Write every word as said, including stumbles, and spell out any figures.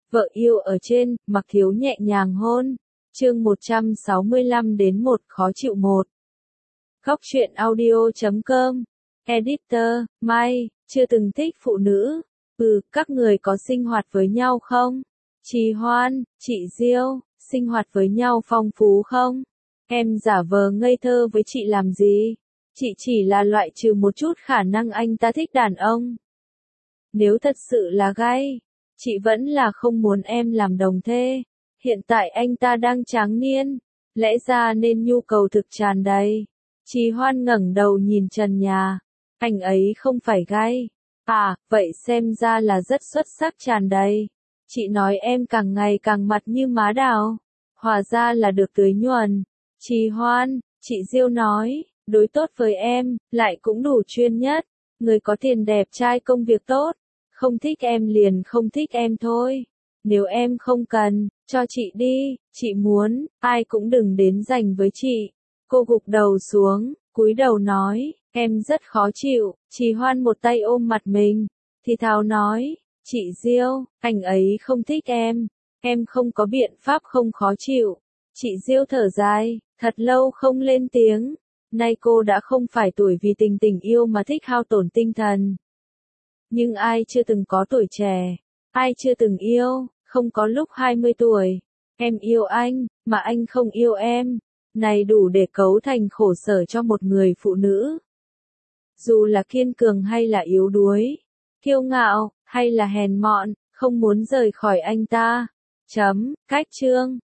Vợ yêu ở trên, Mặc Thiếu nhẹ nhàng hôn. Chương một trăm sáu mươi lăm đến một khó chịu một. Góc truyện audio chấm com. Editor, Mai, chưa từng thích phụ nữ. Ừ, các người có sinh hoạt với nhau không? Trì Hoan, chị Diêu, sinh hoạt với nhau phong phú không? Em giả vờ ngây thơ với chị làm gì? Chị chỉ là loại trừ một chút khả năng anh ta thích đàn ông. Nếu thật sự là gay, chị vẫn là không muốn em làm đồng thê. Hiện tại anh ta đang tráng niên, lẽ ra nên nhu cầu thực tràn đầy. Trì Hoan ngẩng đầu nhìn trần nhà. Anh ấy không phải gay. À, vậy xem ra là rất xuất sắc tràn đầy. Chị nói em càng ngày càng mặt như má đào. Hóa ra là được tưới nhuần. Trì Hoan, chị Diêu nói, đối tốt với em, lại cũng đủ chuyên nhất. Người có tiền đẹp trai công việc tốt. Không thích em liền không thích em thôi. Nếu em không cần, cho chị đi, chị muốn, ai cũng đừng đến giành với chị. Cô gục đầu xuống, cúi đầu nói, em rất khó chịu. Trì Hoan một tay ôm mặt mình, thì thào nói, chị Diêu, anh ấy không thích em, em không có biện pháp không khó chịu. Chị Diêu thở dài, thật lâu không lên tiếng. Nay cô đã không phải tuổi vì tình tình yêu mà thích hao tổn tinh thần. Nhưng ai chưa từng có tuổi trẻ, ai chưa từng yêu, không có lúc hai mươi tuổi. Em yêu anh, mà anh không yêu em. Này đủ để cấu thành khổ sở cho một người phụ nữ. Dù là kiên cường hay là yếu đuối, kiêu ngạo, hay là hèn mọn, không muốn rời khỏi anh ta. Chấm, cách chương.